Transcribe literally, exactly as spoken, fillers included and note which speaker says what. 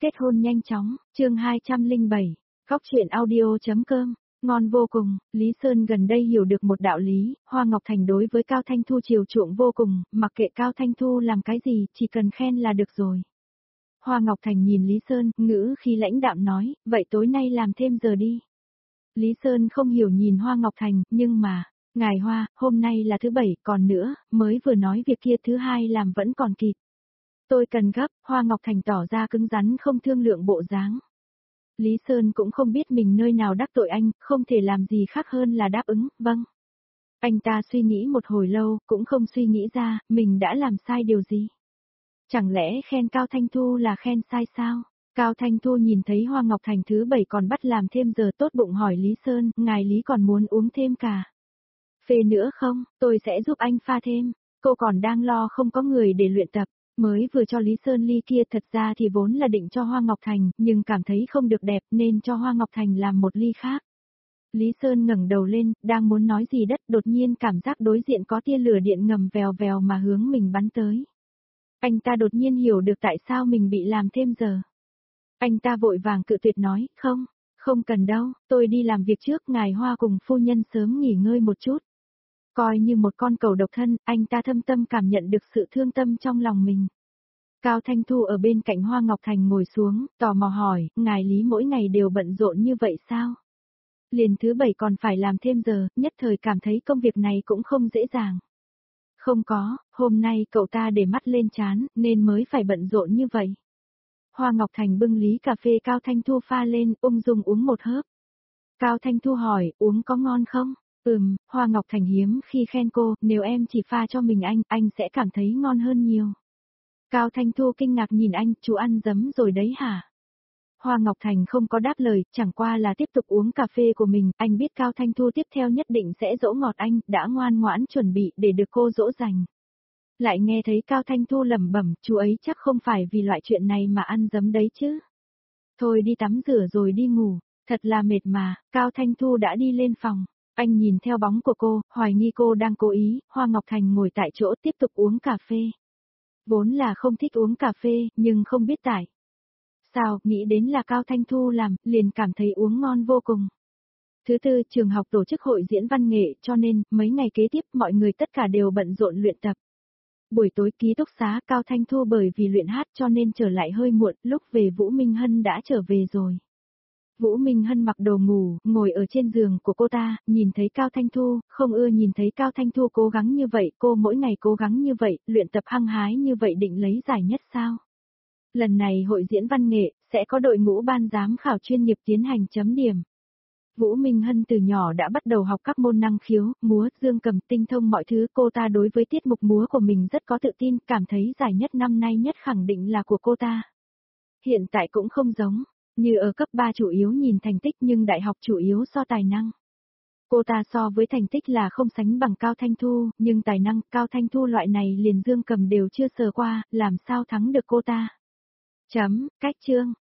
Speaker 1: kết hôn nhanh chóng, chương hai trăm lẻ bảy, Góc truyện audio.com, ngon vô cùng. Lý Sơn gần đây hiểu được một đạo lý, Hoa Ngọc Thành đối với Cao Thanh Thu chiều chuộng vô cùng, mặc kệ Cao Thanh Thu làm cái gì, chỉ cần khen là được rồi. Hoa Ngọc Thành nhìn Lý Sơn, ngữ khi lãnh đạm nói, vậy tối nay làm thêm giờ đi. Lý Sơn không hiểu nhìn Hoa Ngọc Thành, nhưng mà, ngài Hoa, hôm nay là thứ bảy, còn nữa, mới vừa nói việc kia thứ hai làm vẫn còn kịp. Tôi cần gấp, Hoa Ngọc Thành tỏ ra cứng rắn không thương lượng bộ dáng. Lý Sơn cũng không biết mình nơi nào đắc tội anh, không thể làm gì khác hơn là đáp ứng, vâng. Anh ta suy nghĩ một hồi lâu, cũng không suy nghĩ ra, mình đã làm sai điều gì. Chẳng lẽ khen Cao Thanh Thu là khen sai sao? Cao Thanh Thu nhìn thấy Hoa Ngọc Thành thứ bảy còn bắt làm thêm giờ tốt bụng hỏi Lý Sơn, ngài Lý còn muốn uống thêm cả phê nữa không, tôi sẽ giúp anh pha thêm. Cô còn đang lo không có người để luyện tập. Mới vừa cho Lý Sơn ly kia thật ra thì vốn là định cho Hoa Ngọc Thành, nhưng cảm thấy không được đẹp nên cho Hoa Ngọc Thành làm một ly khác. Lý Sơn ngẩng đầu lên, đang muốn nói gì đất, đột nhiên cảm giác đối diện có tia lửa điện ngầm vèo vèo mà hướng mình bắn tới. Anh ta đột nhiên hiểu được tại sao mình bị làm thêm giờ. Anh ta vội vàng cự tuyệt nói, không, không cần đâu, tôi đi làm việc trước, ngài Hoa cùng phu nhân sớm nghỉ ngơi một chút. Coi như một con cẩu độc thân, anh ta thâm tâm cảm nhận được sự thương tâm trong lòng mình. Cao Thanh Thu ở bên cạnh Hoa Ngọc Thành ngồi xuống, tò mò hỏi, ngài Lý mỗi ngày đều bận rộn như vậy sao? Liền thứ bảy còn phải làm thêm giờ, nhất thời cảm thấy công việc này cũng không dễ dàng. Không có, hôm nay cậu ta để mắt lên trán, nên mới phải bận rộn như vậy. Hoa Ngọc Thành bưng ly cà phê Cao Thanh Thu pha lên, ung dung uống một hớp. Cao Thanh Thu hỏi, uống có ngon không? Ừm, Hoa Ngọc Thành hiếm khi khen cô, nếu em chỉ pha cho mình anh, anh sẽ cảm thấy ngon hơn nhiều. Cao Thanh Thu kinh ngạc nhìn anh, chú ăn dấm rồi đấy hả? Hoa Ngọc Thành không có đáp lời, chẳng qua là tiếp tục uống cà phê của mình, anh biết Cao Thanh Thu tiếp theo nhất định sẽ dỗ ngọt anh, đã ngoan ngoãn chuẩn bị để được cô dỗ dành. Lại nghe thấy Cao Thanh Thu lẩm bẩm, chú ấy chắc không phải vì loại chuyện này mà ăn dấm đấy chứ. Thôi đi tắm rửa rồi đi ngủ, thật là mệt mà, Cao Thanh Thu đã đi lên phòng. Anh nhìn theo bóng của cô, hoài nghi cô đang cố ý, Hoa Ngọc Thành ngồi tại chỗ tiếp tục uống cà phê. Vốn là không thích uống cà phê, nhưng không biết tại sao, nghĩ đến là Cao Thanh Thu làm, liền cảm thấy uống ngon vô cùng. Thứ tư, trường học tổ chức hội diễn văn nghệ, cho nên, mấy ngày kế tiếp mọi người tất cả đều bận rộn luyện tập. Buổi tối ký túc xá Cao Thanh Thu bởi vì luyện hát cho nên trở lại hơi muộn, lúc về Vũ Minh Hân đã trở về rồi. Vũ Minh Hân mặc đồ ngủ, ngồi ở trên giường của cô ta, nhìn thấy Cao Thanh Thu, không ưa nhìn thấy Cao Thanh Thu cố gắng như vậy, cô mỗi ngày cố gắng như vậy, luyện tập hăng hái như vậy định lấy giải nhất sao? Lần này hội diễn văn nghệ, sẽ có đội ngũ ban giám khảo chuyên nghiệp tiến hành chấm điểm. Vũ Minh Hân từ nhỏ đã bắt đầu học các môn năng khiếu, múa, dương cầm, tinh thông mọi thứ, cô ta đối với tiết mục múa của mình rất có tự tin, cảm thấy giải nhất năm nay nhất khẳng định là của cô ta. Hiện tại cũng không giống. Như ở cấp ba chủ yếu nhìn thành tích nhưng đại học chủ yếu so tài năng. Cô ta so với thành tích là không sánh bằng Cao Thanh Thu, nhưng tài năng Cao Thanh Thu loại này liền dương cầm đều chưa sờ qua, làm sao thắng được cô ta. Chấm, cách chương.